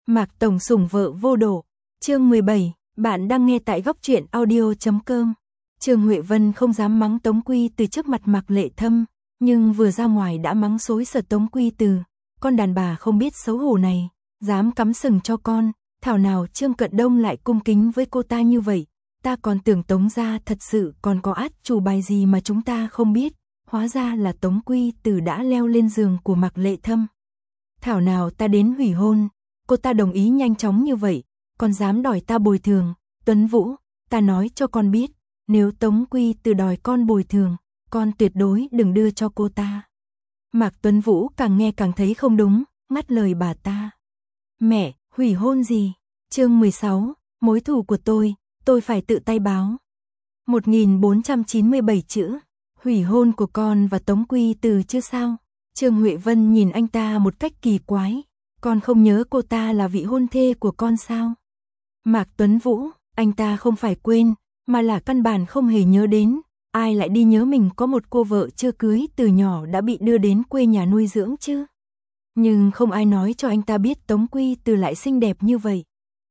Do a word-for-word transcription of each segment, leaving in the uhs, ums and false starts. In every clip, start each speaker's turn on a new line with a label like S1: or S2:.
S1: Mạc Tổng sủng vợ vô độ. Chương mười bảy, bạn đang nghe tại góc truyện audio chấm com. Trương Huệ Vân không dám mắng Tống Quy Từ trước mặt Mạc Lệ Thâm, nhưng vừa ra ngoài đã mắng xối xở Tống Quy Từ, con đàn bà không biết xấu hổ này, dám cắm sừng cho con, thảo nào Trương Cận Đông lại cung kính với cô ta như vậy, ta còn tưởng Tống gia thật sự còn có át chủ bài gì mà chúng ta không biết, hóa ra là Tống Quy Từ đã leo lên giường của Mạc Lệ Thâm. Thảo nào ta đến hủy hôn, cô ta đồng ý nhanh chóng như vậy, còn dám đòi ta bồi thường. Tuấn Vũ, ta nói cho con biết, nếu Tống Quy Từ đòi con bồi thường, con tuyệt đối đừng đưa cho cô ta. Mạc Tuấn Vũ càng nghe càng thấy không đúng, ngắt lời bà ta. Mẹ, hủy hôn gì? Chương mười sáu, mối thù của tôi, tôi phải tự tay báo. một nghìn bốn trăm chín mươi bảy chữ, hủy hôn của con và Tống Quy Từ chứ sao? Trương Huệ Vân nhìn anh ta một cách kỳ quái, con không nhớ cô ta là vị hôn thê của con sao? Mạc Tuấn Vũ, anh ta không phải quên, mà là căn bản không hề nhớ đến, ai lại đi nhớ mình có một cô vợ chưa cưới từ nhỏ đã bị đưa đến quê nhà nuôi dưỡng chứ? Nhưng không ai nói cho anh ta biết Tống Quy Từ lại xinh đẹp như vậy.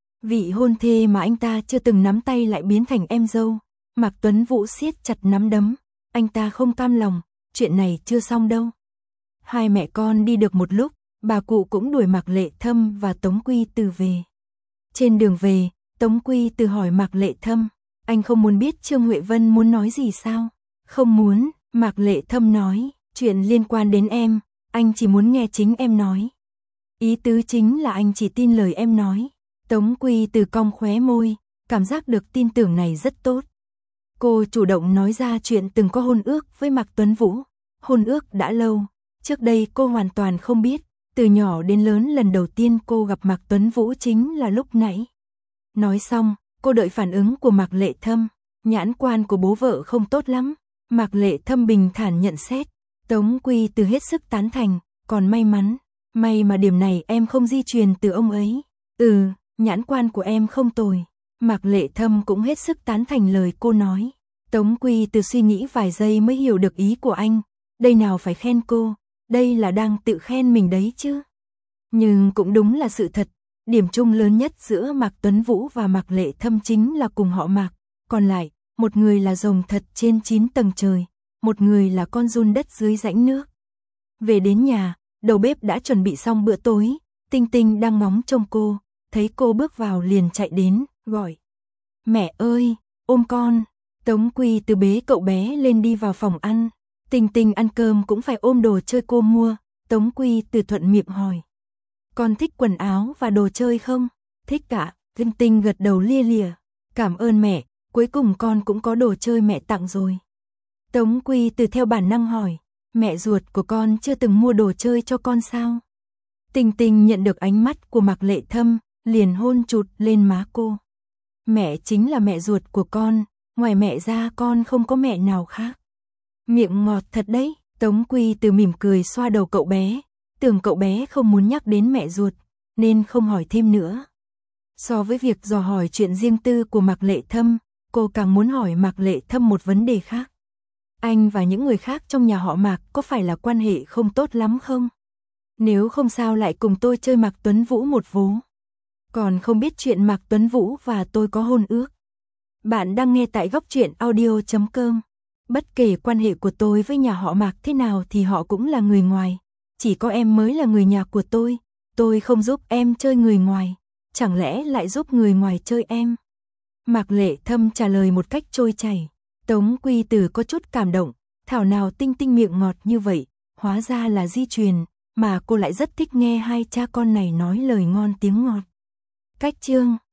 S1: Vị hôn thê mà anh ta chưa từng nắm tay lại biến thành em dâu. Mạc Tuấn Vũ siết chặt nắm đấm, anh ta không cam lòng, chuyện này chưa xong đâu. Hai mẹ con đi được một lúc, bà cụ cũng đuổi Mạc Lệ Thâm và Tống Quy Từ về. Trên đường về, Tống Quy Từ hỏi Mạc Lệ Thâm, anh không muốn biết Trương Huệ Vân muốn nói gì sao? Không muốn, Mạc Lệ Thâm nói, chuyện liên quan đến em, anh chỉ muốn nghe chính em nói. Ý tứ chính là anh chỉ tin lời em nói. Tống Quy Từ cong khóe môi, cảm giác được tin tưởng này rất tốt. Cô chủ động nói ra chuyện từng có hôn ước với Mạc Tuấn Vũ. Hôn ước đã lâu, trước đây cô hoàn toàn không biết, từ nhỏ đến lớn lần đầu tiên cô gặp Mạc Tuấn Vũ chính là lúc nãy. Nói xong, cô đợi phản ứng của Mạc Lệ Thâm, nhãn quan của bố vợ không tốt lắm. Mạc Lệ Thâm bình thản nhận xét, Tống Quy Từ hết sức tán thành, còn may mắn, may mà điểm này em không di truyền từ ông ấy. Ừ, nhãn quan của em không tồi. Mạc Lệ Thâm cũng hết sức tán thành lời cô nói. Tống Quy Từ suy nghĩ vài giây mới hiểu được ý của anh, đây nào phải khen cô, đây là đang tự khen mình đấy chứ. Nhưng cũng đúng là sự thật, điểm chung lớn nhất giữa Mạc Tuấn Vũ và Mạc Lệ Thâm chính là cùng họ Mạc, còn lại, một người là rồng thật trên chín tầng trời, một người là con giun đất dưới rãnh nước. Về đến nhà, đầu bếp đã chuẩn bị xong bữa tối, Tinh Tinh đang ngóng trông cô, thấy cô bước vào liền chạy đến, gọi. Mẹ ơi, ôm con. Tống Quy Từ bế cậu bé lên đi vào phòng ăn. Tinh Tinh ăn cơm cũng phải ôm đồ chơi cô mua. Tống Quy Từ thuận miệng hỏi. Con thích quần áo và đồ chơi không? Thích cả. Tinh Tinh gật đầu lia lịa. Cảm ơn mẹ, cuối cùng con cũng có đồ chơi mẹ tặng rồi. Tống Quy Từ theo bản năng hỏi. Mẹ ruột của con chưa từng mua đồ chơi cho con sao? Tinh Tinh nhận được ánh mắt của Mạc Lệ Thâm, liền hôn chụt lên má cô. Mẹ chính là mẹ ruột của con, ngoài mẹ ra con không có mẹ nào khác. Miệng ngọt thật đấy. Tống Quy Từ mỉm cười xoa đầu cậu bé, tưởng cậu bé không muốn nhắc đến mẹ ruột, nên không hỏi thêm nữa. So với việc dò hỏi chuyện riêng tư của Mạc Lệ Thâm, cô càng muốn hỏi Mạc Lệ Thâm một vấn đề khác. Anh và những người khác trong nhà họ Mạc có phải là quan hệ không tốt lắm không? Nếu không sao lại cùng tôi chơi Mạc Tuấn Vũ một vố. Còn không biết chuyện Mạc Tuấn Vũ và tôi có hôn ước. Bạn đang nghe tại góc truyện audio chấm com. Bất kể quan hệ của tôi với nhà họ Mạc thế nào thì họ cũng là người ngoài. Chỉ có em mới là người nhà của tôi. Tôi không giúp em chơi người ngoài. Chẳng lẽ lại giúp người ngoài chơi em? Mạc Lệ Thâm trả lời một cách trôi chảy. Tống Quy Từ có chút cảm động. Thảo nào Tinh Tinh miệng ngọt như vậy. Hóa ra là di truyền. Mà cô lại rất thích nghe hai cha con này nói lời ngon tiếng ngọt. Cách chương